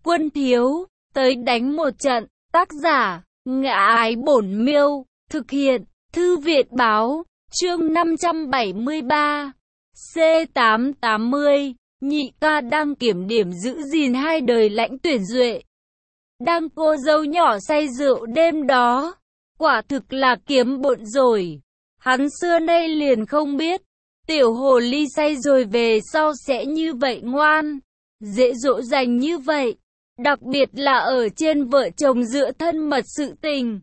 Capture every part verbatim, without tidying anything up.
Quân thiếu, tới đánh một trận. Tác giả, Ngã Ái Bổn Miêu. Thực hiện, Thư viện Báo. Chương năm trăm bảy mươi ba. C tám tám mươi. Nhị ca đang kiểm điểm giữ gìn hai đời Lãnh Tuyển Duệ. Đang cô dâu nhỏ say rượu đêm đó. Quả thực là kiếm bộn rồi. Hắn xưa nay liền không biết. Tiểu hồ ly say rồi về sau sẽ như vậy ngoan. Dễ dỗ dành như vậy. Đặc biệt là ở trên vợ chồng dựa thân mật sự tình.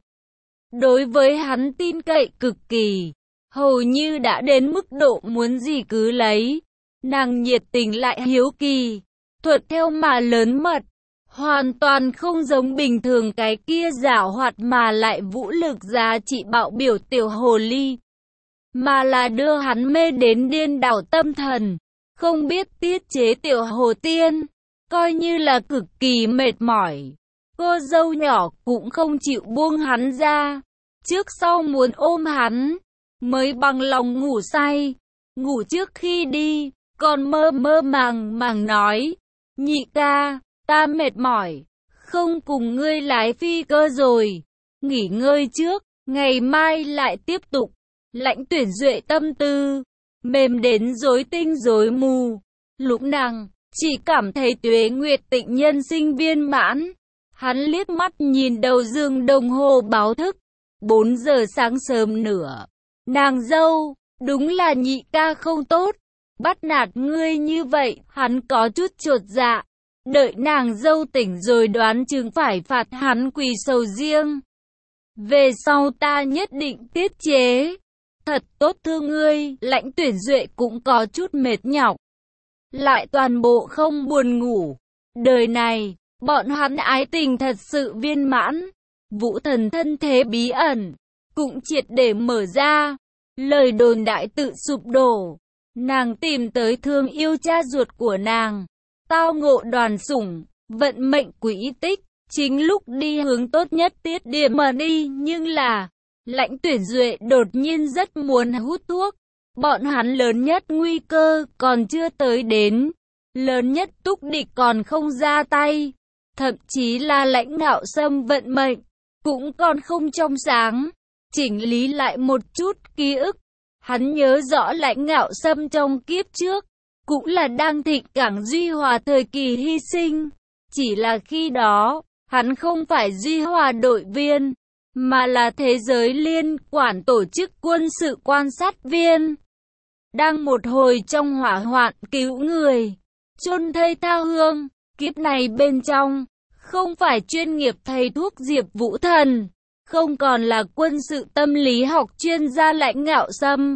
Đối với hắn tin cậy cực kỳ. Hầu như đã đến mức độ muốn gì cứ lấy. Nàng nhiệt tình lại hiếu kỳ. Thuận theo mà lớn mật. Hoàn toàn không giống bình thường cái kia giảo hoạt mà lại vũ lực giá trị bạo biểu tiểu hồ ly. Mà là đưa hắn mê đến điên đảo tâm thần. Không biết tiết chế tiểu hồ tiên. Coi như là cực kỳ mệt mỏi. Cô dâu nhỏ cũng không chịu buông hắn ra. Trước sau muốn ôm hắn. Mới bằng lòng ngủ say. Ngủ trước khi đi. Còn mơ mơ màng màng nói. Nhị ca, ta mệt mỏi. Không cùng ngươi lái phi cơ rồi. Nghỉ ngơi trước. Ngày mai lại tiếp tục. Lãnh Tuyển Duệ tâm tư. Mềm đến rối tinh rối mù. Lúc nàng chỉ cảm thấy tuế nguyệt tịnh nhân sinh viên mãn. Hắn liếc mắt nhìn đầu giường đồng hồ báo thức. bốn giờ sáng sớm nữa. Nàng dâu, đúng là nhị ca không tốt. Bắt nạt ngươi như vậy, hắn có chút chột dạ. Đợi nàng dâu tỉnh rồi đoán chừng phải phạt hắn quỳ sầu riêng. Về sau ta nhất định tiết chế. Thật tốt thương ngươi, Lãnh Tuyển Duệ cũng có chút mệt nhọc. Lại toàn bộ không buồn ngủ. Đời này, bọn hắn ái tình thật sự viên mãn. Vũ thần thân thế bí ẩn, cũng triệt để mở ra. Lời đồn đại tự sụp đổ. Nàng tìm tới thương yêu cha ruột của nàng. Tao ngộ đoàn sủng, vận mệnh quỹ tích. Chính lúc đi hướng tốt nhất tiết điểm mà đi. Nhưng là, Lãnh Tuyển Duệ đột nhiên rất muốn hút thuốc. Bọn hắn lớn nhất nguy cơ còn chưa tới đến. Lớn nhất túc địch còn không ra tay. Thậm chí là Lãnh Ngạo Sâm vận mệnh cũng còn không trong sáng. Chỉnh lý lại một chút ký ức. Hắn nhớ rõ Lãnh Ngạo Sâm trong kiếp trước cũng là đang thịnh cảng Duy Hòa thời kỳ hy sinh. Chỉ là khi đó, hắn không phải Duy Hòa đội viên, mà là thế giới liên quản tổ chức quân sự quan sát viên. Đang một hồi trong hỏa hoạn cứu người, chôn thây tha hương. Kiếp này bên trong, không phải chuyên nghiệp thầy thuốc Diệp Vũ Thần, không còn là quân sự tâm lý học chuyên gia Lãnh Ngạo Sâm.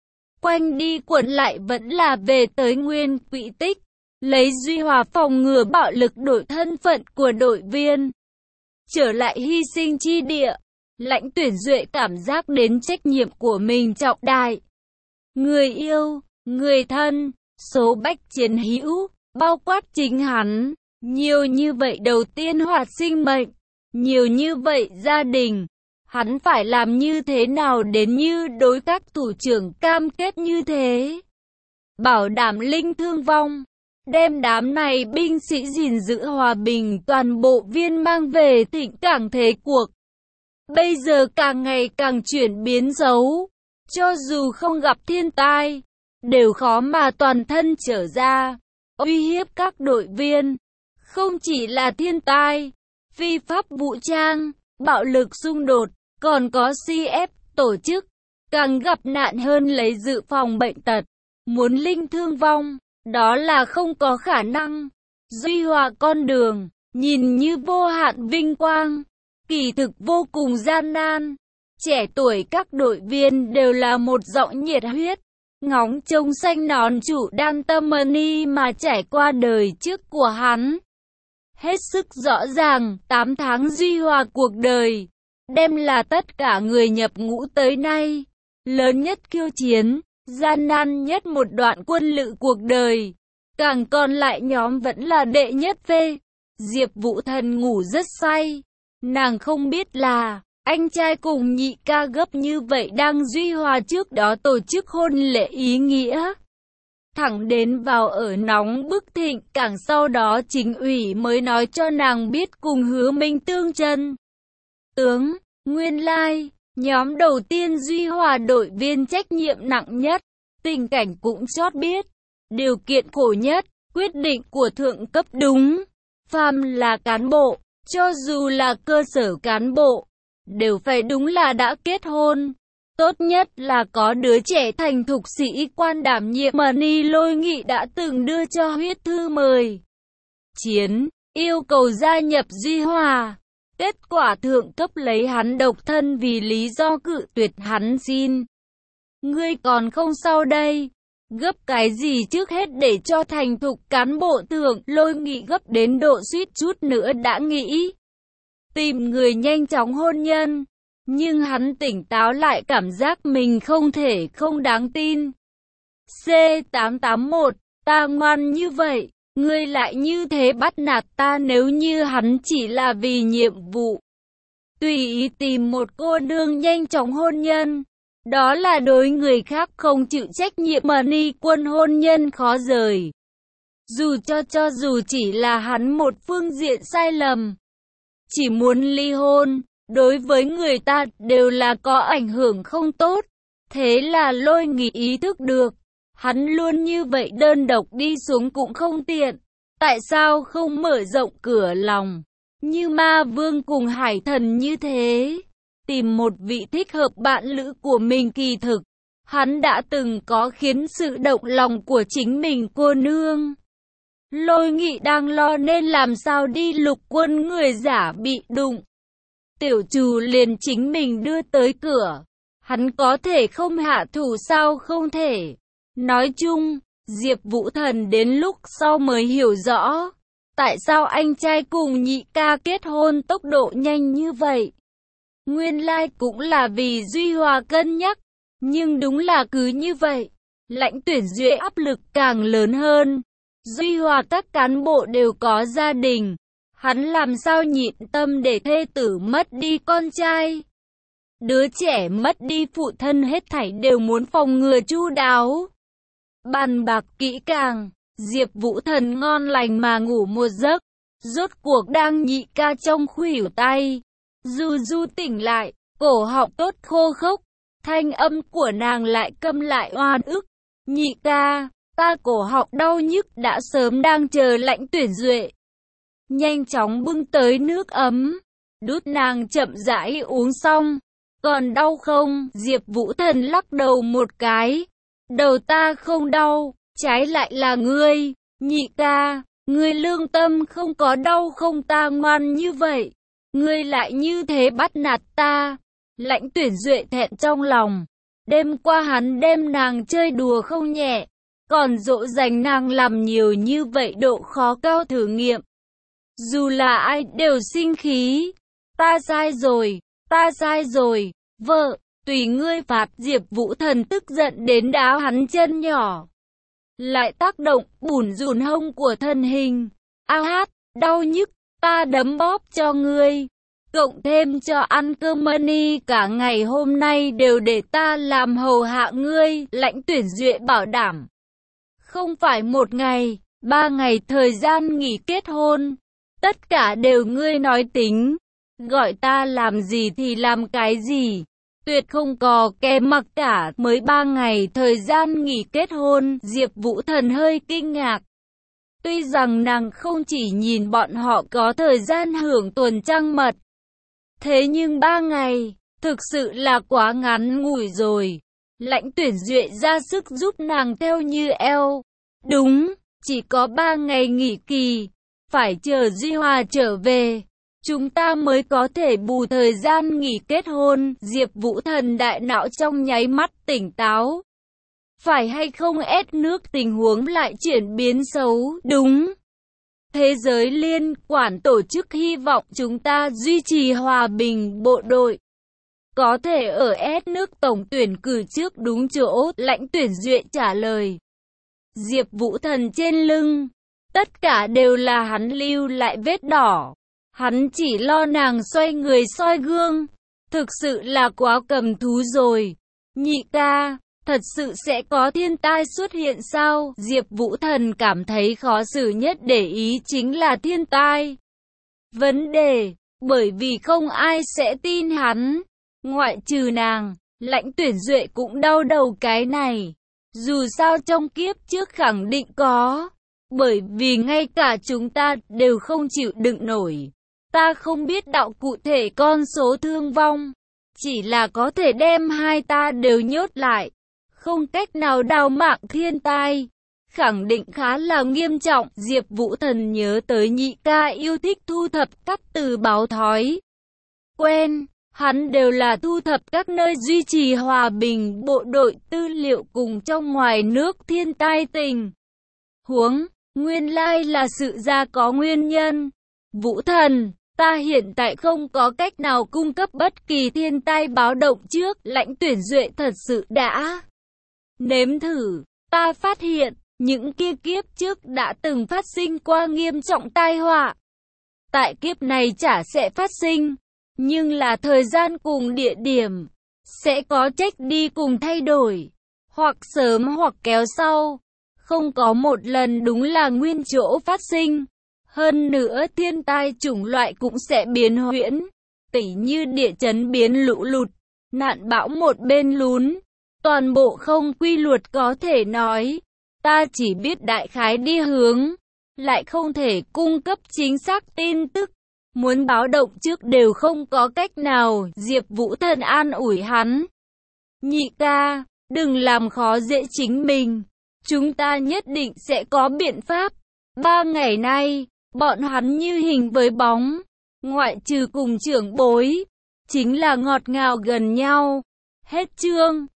Quanh đi quẩn lại vẫn là về tới nguyên quỹ tích, lấy Duy Hòa phòng ngừa bạo lực đổi thân phận của đội viên. Trở lại hy sinh chi địa, Lãnh Tuyển Duệ cảm giác đến trách nhiệm của mình trọng đại. Người yêu, người thân, số bách chiến hữu, bao quát chính hắn, nhiều như vậy đầu tiên hoạt sinh mệnh, nhiều như vậy gia đình. Hắn phải làm như thế nào đến như đối các thủ trưởng cam kết như thế? Bảo đảm linh thương vong, đem đám này binh sĩ gìn giữ hòa bình toàn bộ viên mang về thịnh cảng thế cuộc. Bây giờ càng ngày càng chuyển biến xấu, cho dù không gặp thiên tai, đều khó mà toàn thân trở ra, uy hiếp các đội viên. Không chỉ là thiên tai, phi pháp vũ trang, bạo lực xung đột, còn có xê ép tổ chức, càng gặp nạn hơn lấy dự phòng bệnh tật. Muốn linh thương vong, đó là không có khả năng. Duy Hòa con đường, nhìn như vô hạn vinh quang, kỳ thực vô cùng gian nan. Trẻ tuổi các đội viên đều là một giọng nhiệt huyết, ngóng trông xanh nón chủ đan tâm ni mà trải qua đời trước của hắn. Hết sức rõ ràng, tám tháng Duy Hòa cuộc đời, đem là tất cả người nhập ngũ tới nay, lớn nhất khiêu chiến, gian nan nhất một đoạn quân lự cuộc đời. Càng còn lại nhóm vẫn là đệ nhất phê. Diệp Vũ Thần ngủ rất say. Nàng không biết là, anh trai cùng nhị ca gấp như vậy đang Duy Hòa trước đó tổ chức hôn lễ ý nghĩa. thẳng đến vào ở nóng bức Thịnh Cảng, sau đó chính ủy mới nói cho nàng biết cùng Hứa Minh tương chân. Tướng, nguyên lai, nhóm đầu tiên Duy Hòa đội viên trách nhiệm nặng nhất, Tình Cảnh cũng chót biết. Điều kiện khổ nhất, quyết định của thượng cấp đúng. Phàm là cán bộ, cho dù là cơ sở cán bộ, đều phải đúng là đã kết hôn. Tốt nhất là có đứa trẻ thành thục sĩ quan đảm nhiệm. Mani Lôi Nghị đã từng đưa cho huyết thư mời chiến, yêu cầu gia nhập Duy Hòa. Kết quả thượng cấp lấy hắn độc thân vì lý do cự tuyệt hắn xin. Ngươi còn không sao đây, gấp cái gì trước hết để cho thành thục cán bộ. Thượng Lôi Nghị gấp đến độ suýt chút nữa đã nghĩ tìm người nhanh chóng hôn nhân. Nhưng hắn tỉnh táo lại, cảm giác mình không thể không đáng tin. C tám tám mốt, ta ngoan như vậy, ngươi lại như thế bắt nạt ta. Nếu như hắn chỉ là vì nhiệm vụ, tùy ý tìm một cô nương nhanh chóng hôn nhân, đó là đối người khác không chịu trách nhiệm. Mani Quân hôn nhân khó rời. Dù cho cho dù chỉ là hắn một phương diện sai lầm, chỉ muốn ly hôn, đối với người ta đều là có ảnh hưởng không tốt. Thế là Lôi Nghị ý thức được, hắn luôn như vậy đơn độc đi xuống cũng không tiện. Tại sao không mở rộng cửa lòng, như Ma Vương cùng Hải Thần như thế, tìm một vị thích hợp bạn lữ của mình. Kỳ thực, hắn đã từng có khiến sự động lòng của chính mình cô nương. Lôi Nghị đang lo nên làm sao đi lục quân người giả bị đụng. Tiểu Trù liền chính mình đưa tới cửa. Hắn có thể không hạ thủ sao? Không thể. Nói chung, Diệp Vũ Thần đến lúc sau mới hiểu rõ, tại sao anh trai cùng nhị ca kết hôn tốc độ nhanh như vậy. Nguyên lai cũng là vì Duy Hòa cân nhắc. Nhưng đúng là cứ như vậy, Lãnh Tuyển Duệ áp lực càng lớn hơn. Duy Hòa các cán bộ đều có gia đình, hắn làm sao nhịn tâm để thê tử mất đi con trai, đứa trẻ mất đi phụ thân, hết thảy đều muốn phòng ngừa chu đáo. Bàn bạc kỹ càng, Diệp Vũ Thần ngon lành mà ngủ một giấc. Rốt cuộc đang nhị ca trong khuỷu tay, Du Du tỉnh lại, cổ họng tốt khô khốc, thanh âm của nàng lại câm lại oan ức. Nhị ca, ta cổ họng đau nhức. Đã sớm đang chờ Lãnh Tuyển Duệ nhanh chóng bưng tới nước ấm, đút nàng chậm rãi uống xong. Còn đau không? Diệp Vũ Thần lắc đầu một cái. Đầu ta không đau, trái lại là ngươi. Nhị ca, ngươi lương tâm không có đau không? Ta ngoan như vậy, ngươi lại như thế bắt nạt ta. Lãnh Tuyển Duệ thẹn trong lòng. Đêm qua hắn đem nàng chơi đùa không nhẹ, còn dỗ dành nàng làm nhiều như vậy, độ khó cao thử nghiệm. Dù là ai đều sinh khí. Ta sai rồi, ta sai rồi, vợ, tùy ngươi phạt. Diệp Vũ Thần tức giận đến đá hắn chân nhỏ, lại tác động bủn rủn hông của thân hình. A hát, đau nhức, ta đấm bóp cho ngươi, cộng thêm cho ăn cơm Mani cả ngày hôm nay đều để ta làm hầu hạ ngươi. Lãnh Tuyển Duệ bảo đảm, không phải một ngày, ba ngày thời gian nghỉ kết hôn, tất cả đều ngươi nói tính, gọi ta làm gì thì làm cái gì, tuyệt không có kẻ mặc cả. Mới ba ngày thời gian nghỉ kết hôn. Diệp Vũ Thần hơi kinh ngạc. Tuy rằng nàng không chỉ nhìn bọn họ có thời gian hưởng tuần trăng mật, thế nhưng ba ngày, thực sự là quá ngắn ngủi rồi. Lãnh Tuyển Duệ ra sức giúp nàng theo như eo. Đúng, chỉ có ba ngày nghỉ kỳ, phải chờ Duy Hòa trở về, chúng ta mới có thể bù thời gian nghỉ kết hôn. Diệp Vũ Thần đại não trong nháy mắt tỉnh táo. Phải hay không ép nước tình huống lại chuyển biến xấu? Đúng. Thế giới liên quản tổ chức hy vọng chúng ta duy trì hòa bình bộ đội, có thể ở ép nước tổng tuyển cử trước đúng chỗ. Lãnh Tuyển Duệ trả lời. Diệp Vũ Thần trên lưng, tất cả đều là hắn lưu lại vết đỏ. Hắn chỉ lo nàng xoay người soi gương. Thực sự là quá cầm thú rồi. Nhị ca, Thật sự sẽ có thiên tai xuất hiện sao? Diệp Vũ Thần cảm thấy khó xử nhất để ý chính là thiên tai. Vấn đề, bởi vì không ai sẽ tin hắn. Ngoại trừ nàng, Lãnh Tuyển Duệ cũng đau đầu cái này. Dù sao trong kiếp trước khẳng định có. Bởi vì ngay cả chúng ta đều không chịu đựng nổi. Ta không biết đạo cụ thể con số thương vong. Chỉ là có thể đem hai ta đều nhốt lại. Không cách nào đào mạng thiên tai. Khẳng định khá là nghiêm trọng. Diệp Vũ Thần nhớ tới nhị ca yêu thích thu thập các từ báo thói quen. Hắn đều là thu thập các nơi duy trì hòa bình, bộ đội tư liệu cùng trong ngoài nước thiên tai tình huống. Nguyên lai là sự ra có nguyên nhân. Vũ Thần, ta hiện tại không có cách nào cung cấp bất kỳ thiên tai báo động trước. Lãnh Tuyển Duệ thật sự đã nếm thử. Ta phát hiện, những kia kiếp trước đã từng phát sinh qua nghiêm trọng tai họa. Tại kiếp này chả sẽ phát sinh. Nhưng là thời gian cùng địa điểm sẽ có trách đi cùng thay đổi. Hoặc sớm hoặc kéo sau. Không có một lần đúng là nguyên chỗ phát sinh. Hơn nữa thiên tai chủng loại cũng sẽ biến huyễn. Tỉ như địa chấn biến lũ lụt, nạn bão một bên lún. Toàn bộ không quy luật có thể nói. Ta chỉ biết đại khái đi hướng. Lại không thể cung cấp chính xác tin tức. Muốn báo động trước đều không có cách nào. Diệp Vũ Thần an ủi hắn. Nhị ca, đừng làm khó dễ chính mình. Chúng ta nhất định sẽ có biện pháp. Ba ngày nay, bọn hắn như hình với bóng. Ngoại trừ cùng trưởng bối, chính là ngọt ngào gần nhau. Hết chương.